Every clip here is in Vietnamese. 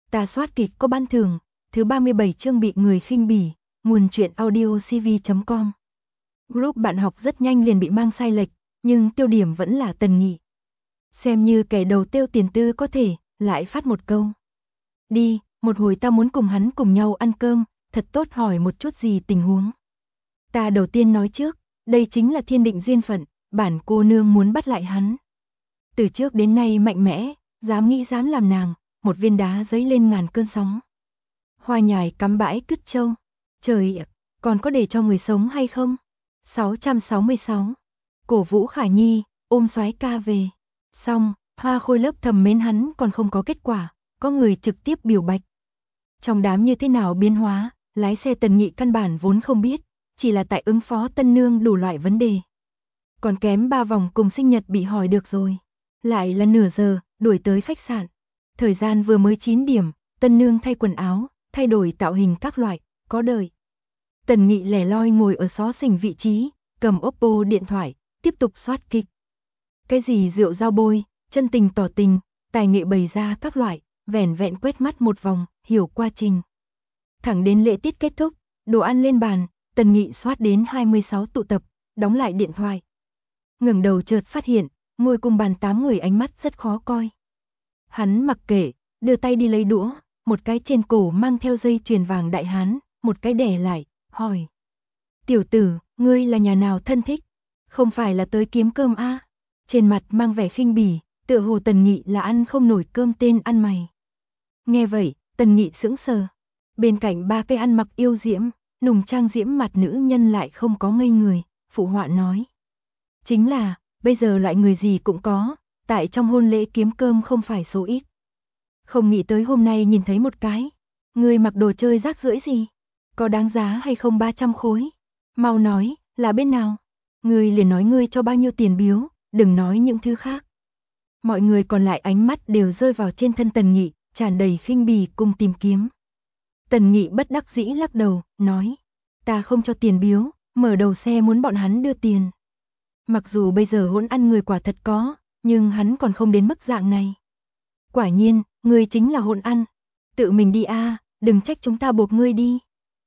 Ta soát kịch có ban thưởng, thứ 37 chương bị người khinh bỉ, nguồn truyện audio cv.com. Group bạn học rất nhanh liền bị mang sai lệch, nhưng tiêu điểm vẫn là Tần Nghị. Xem như kẻ đầu tiêu tiền tư có thể, lại phát một câu. Đi, một hồi ta muốn cùng hắn cùng nhau ăn cơm, thật tốt hỏi một chút gì tình huống. Ta đầu tiên nói trước, đây chính là thiên định duyên phận, bản cô nương muốn bắt lại hắn. Từ trước đến nay mạnh mẽ, dám nghĩ dám làm nàng, một viên đá dấy lên ngàn cơn sóng. Hoa nhài cắm bãi cứt trâu, trời ạ, còn có để cho người sống hay không? 666. Cổ Vũ Khả Nhi, ôm soái ca về. Xong, Hoa Khôi lớp thầm mến hắn còn không có kết quả, có người trực tiếp biểu bạch. Trong đám như thế nào biến hóa, lái xe Tần Nghị căn bản vốn không biết, chỉ là tại ứng phó tân nương đủ loại vấn đề. Còn kém 3 vòng cùng sinh nhật bị hỏi được rồi. Lại là nửa giờ, đuổi tới khách sạn. Thời gian vừa mới 9 điểm, tân nương thay quần áo, thay đổi tạo hình các loại, có đợi. Tần Nghị lẻ loi ngồi ở xó xỉnh vị trí, cầm Oppo điện thoại, tiếp tục soát kịch. Cái gì rượu giao bôi, chân tình tỏ tình, tài nghệ bày ra các loại, vẻn vẹn quét mắt một vòng, hiểu qua trình. Thẳng đến lễ tiết kết thúc, đồ ăn lên bàn, Tần Nghị soát đến 26 tụ tập, đóng lại điện thoại. Ngẩng đầu chợt phát hiện, ngồi cùng bàn 8 người ánh mắt rất khó coi. Hắn mặc kệ, đưa tay đi lấy đũa, một cái trên cổ mang theo dây chuyền vàng đại hán, một cái đè lại, hỏi. Tiểu tử, ngươi là nhà nào thân thích? Không phải là tới kiếm cơm a? Trên mặt mang vẻ khinh bỉ, tựa hồ Tần Nghị là ăn không nổi cơm tên ăn mày. Nghe vậy, Tần Nghị sững sờ. Bên cạnh ba cây ăn mặc yêu diễm, nùng trang diễm mặt nữ nhân lại không có ngây người, phụ họa nói. Chính là, bây giờ loại người gì cũng có, tại trong hôn lễ kiếm cơm không phải số ít. Không nghĩ tới hôm nay nhìn thấy một cái. Ngươi mặc đồ chơi rác rưởi gì? Có đáng giá hay không 300 khối? Mau nói, là bên nào? Ngươi liền nói ngươi cho bao nhiêu tiền biếu, đừng nói những thứ khác. Mọi người còn lại ánh mắt đều rơi vào trên thân Tần Nghị, tràn đầy khinh bỉ cùng tìm kiếm. Tần Nghị bất đắc dĩ lắc đầu, nói. Ta không cho tiền biếu, mở đầu xe muốn bọn hắn đưa tiền. Mặc dù bây giờ hỗn ăn người quả thật có, nhưng hắn còn không đến mức dạng này. Quả nhiên, ngươi chính là hỗn ăn. Tự mình đi a, đừng trách chúng ta buộc ngươi đi.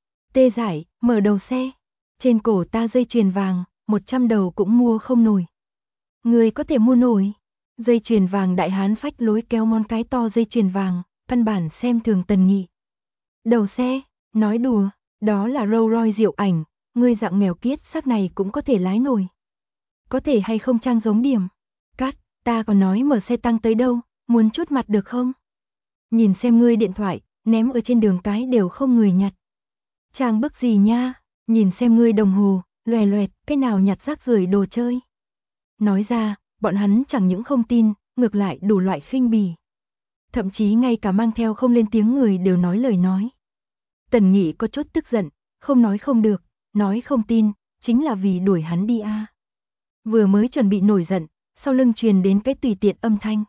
Tê Giải, mở đầu xe. Trên cổ ta dây chuyền vàng, 100 đầu cũng mua không nổi. Ngươi có thể mua nổi. Dây chuyền vàng đại hán phách lối kéo món cái to dây chuyền vàng, căn bản xem thường Tần Nghị. Đầu xe, nói đùa, đó là Rolls Royce Diệu Ảnh, ngươi dạng nghèo kiết xác này cũng có thể lái nổi. Có thể hay không trang giống điểm. Cắt, ta còn nói mở xe tăng tới đâu, muốn chút mặt được không? Nhìn xem ngươi điện thoại, ném ở trên đường cái đều không người nhặt. Trang bức gì nha, nhìn xem ngươi đồng hồ, loè loẹt, cái nào nhặt rác rưởi đồ chơi. Nói ra, bọn hắn chẳng những không tin, ngược lại đủ loại khinh bỉ. Thậm chí ngay cả mang theo không lên tiếng người đều nói lời nói. Tần Nghị có chút tức giận, không nói không được, nói không tin, chính là vì đuổi hắn đi a. Vừa mới chuẩn bị nổi giận, sau lưng truyền đến cái tùy tiện âm thanh.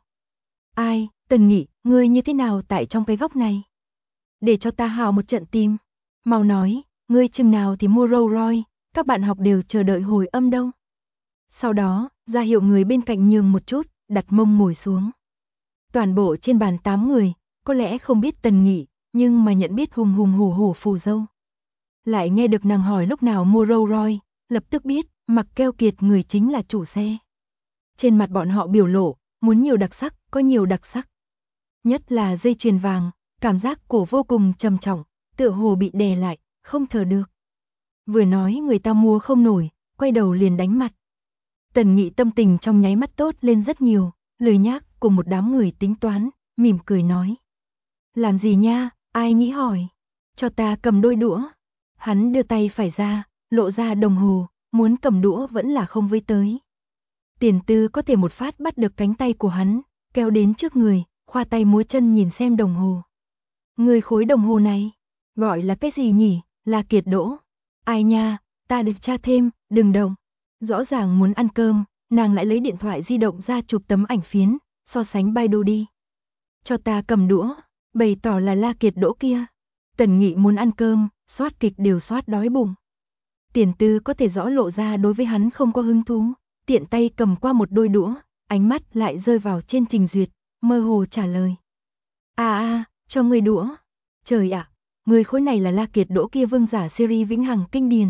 Ai, Tần Nghị, ngươi như thế nào tại trong cái góc này? Để cho ta hào một trận tim. Mau nói, ngươi chừng nào thì mua Rolls Royce, các bạn học đều chờ đợi hồi âm đâu. Sau đó, ra hiệu người bên cạnh nhường một chút, đặt mông ngồi xuống. Toàn bộ trên bàn 8 người, có lẽ không biết Tần Nghị, nhưng mà nhận biết hùng hùng hổ hổ phù dâu. Lại nghe được nàng hỏi lúc nào mua Rolls Royce, lập tức biết, Mặc Keo Kiệt người chính là chủ xe. Trên mặt bọn họ biểu lộ, muốn nhiều đặc sắc, có nhiều đặc sắc. Nhất là dây chuyền vàng, cảm giác cổ vô cùng trầm trọng, tựa hồ bị đè lại, không thở được. Vừa nói người ta mua không nổi, quay đầu liền đánh mặt. Tần Nghị tâm tình trong nháy mắt tốt lên rất nhiều, lười nhác cùng một đám người tính toán, mỉm cười nói. Làm gì nha, ai nghĩ hỏi, cho ta cầm đôi đũa. Hắn đưa tay phải ra, lộ ra đồng hồ, muốn cầm đũa vẫn là không với tới. Tiền Tư có thể một phát bắt được cánh tay của hắn, kéo đến trước người, khoa tay múa chân nhìn xem đồng hồ. Người khối đồng hồ này, gọi là cái gì nhỉ, là Kiệt Đỗ. Ai nha, ta được tra thêm, đừng động. Rõ ràng muốn ăn cơm, nàng lại lấy điện thoại di động ra chụp tấm ảnh phiến, so sánh Baidu đi. Cho ta cầm đũa, bày tỏ là La Kiệt Đỗ kia. Tần Nghị muốn ăn cơm, soát kịch đều soát đói bụng. Tiền Tư có thể rõ lộ ra đối với hắn không có hứng thú, tiện tay cầm qua một đôi đũa, ánh mắt lại rơi vào trên Trình Duyệt, mơ hồ trả lời. Cho ngươi đũa. Trời ạ, người khối này là La Kiệt Đỗ kia vương giả series vĩnh hằng kinh điển.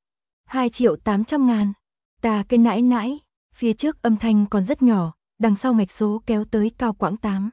2.800.000. Ta cái nãi nãi, phía trước âm thanh còn rất nhỏ, đằng sau ngạch số kéo tới cao quãng 8.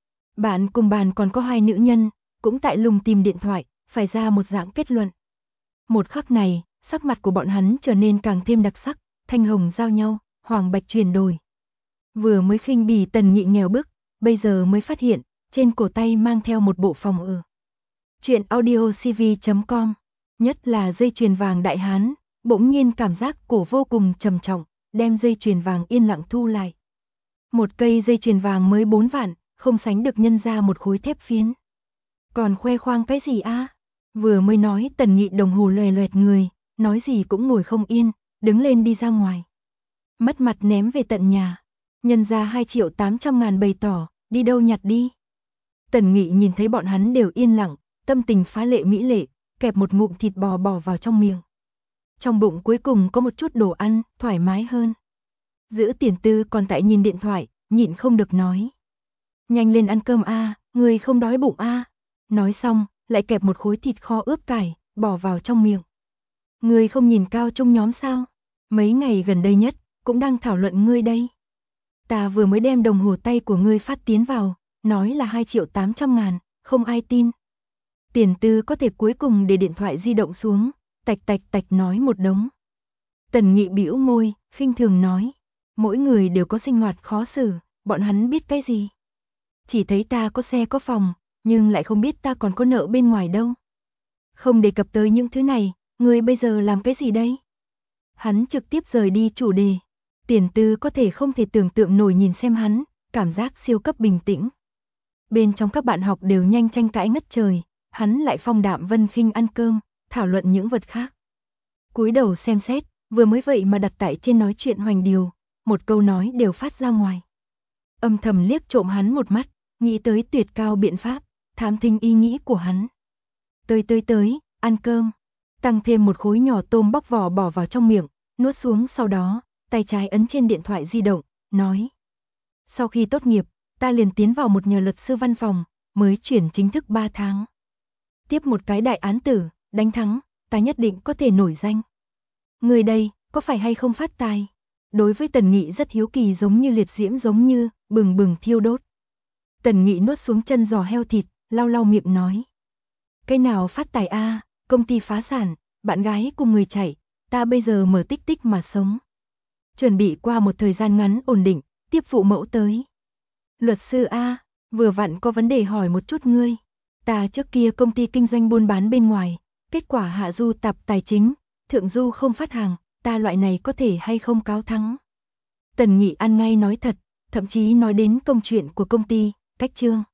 Bạn cùng bàn còn có 2 nữ nhân, cũng tại lùng tìm điện thoại, phải ra một dạng kết luận. Một khắc này, sắc mặt của bọn hắn trở nên càng thêm đặc sắc, thanh hồng giao nhau, hoàng bạch chuyển đổi. Vừa mới khinh bỉ Tần Nghị nghèo bức, bây giờ mới phát hiện, trên cổ tay mang theo một bộ phòng. Chuyện audiocv.com, nhất là dây chuyền vàng đại hán, bỗng nhiên cảm giác cổ vô cùng trầm trọng, đem dây chuyền vàng yên lặng thu lại. Một cây dây chuyền vàng mới 4 vạn, không sánh được nhân ra một khối thép phiến. Còn khoe khoang cái gì a? Vừa mới nói Tần Nghị đồng hồ loè loẹt người, nói gì cũng ngồi không yên, đứng lên đi ra ngoài. Mất mặt ném về tận nhà. Nhân ra 2.800.000 bày tỏ, đi đâu nhặt đi. Tần Nghị nhìn thấy bọn hắn đều yên lặng, tâm tình phá lệ mỹ lệ, kẹp một ngụm thịt bò bỏ vào trong miệng. Trong bụng cuối cùng có một chút đồ ăn, thoải mái hơn. Giữ Tiền Tư còn tại nhìn điện thoại, nhịn không được nói. Nhanh lên ăn cơm a, người không đói bụng a. Nói xong, lại kẹp một khối thịt kho ướp cải, bỏ vào trong miệng. Người không nhìn Cao Trung nhóm sao? Mấy ngày gần đây nhất, cũng đang thảo luận ngươi đây. Ta vừa mới đem đồng hồ tay của ngươi phát tiến vào, nói là 2.800.000, không ai tin. Tiền Tư có thể cuối cùng để điện thoại di động xuống, tạch tạch tạch nói một đống. Tần Nghị bĩu môi, khinh thường nói, mỗi người đều có sinh hoạt khó xử, bọn hắn biết cái gì. Chỉ thấy ta có xe có phòng, nhưng lại không biết ta còn có nợ bên ngoài đâu. Không đề cập tới những thứ này, ngươi bây giờ làm cái gì đây? Hắn trực tiếp rời đi chủ đề. Tiền Tư có thể không thể tưởng tượng nổi nhìn xem hắn, cảm giác siêu cấp bình tĩnh. Bên trong các bạn học đều nhanh tranh cãi ngất trời, hắn lại phong đạm vân khinh ăn cơm, thảo luận những vật khác. Cúi đầu xem xét, vừa mới vậy mà đặt tại trên nói chuyện hoành điều, một câu nói đều phát ra ngoài. Âm thầm liếc trộm hắn một mắt, nghĩ tới tuyệt cao biện pháp, thám thính ý nghĩ của hắn. Tới, ăn cơm. Tăng thêm một khối nhỏ tôm bóc vỏ bỏ vào trong miệng, nuốt xuống sau đó, tay trái ấn trên điện thoại di động, nói. Sau khi tốt nghiệp, ta liền tiến vào một nhờ luật sư văn phòng, mới chuyển chính thức 3 tháng. Tiếp một cái đại án tử, đánh thắng, ta nhất định có thể nổi danh. Người đây, có phải hay không phát tài? Đối với Tần Nghị rất hiếu kỳ giống như liệt diễm giống như, bừng bừng thiêu đốt. Tần Nghị nuốt xuống chân giò heo thịt, lau lau miệng nói. Cái nào phát tài a, công ty phá sản, bạn gái cùng người chạy, ta bây giờ mở tích tích mà sống. Chuẩn bị qua một thời gian ngắn ổn định, tiếp phụ mẫu tới. Luật sư a, vừa vặn có vấn đề hỏi một chút ngươi. Ta trước kia công ty kinh doanh buôn bán bên ngoài, kết quả hạ du tạp tài chính, thượng du không phát hàng, ta loại này có thể hay không cáo thắng. Tần Nghị ăn ngay nói thật, thậm chí nói đến công chuyện của công ty, cách chương.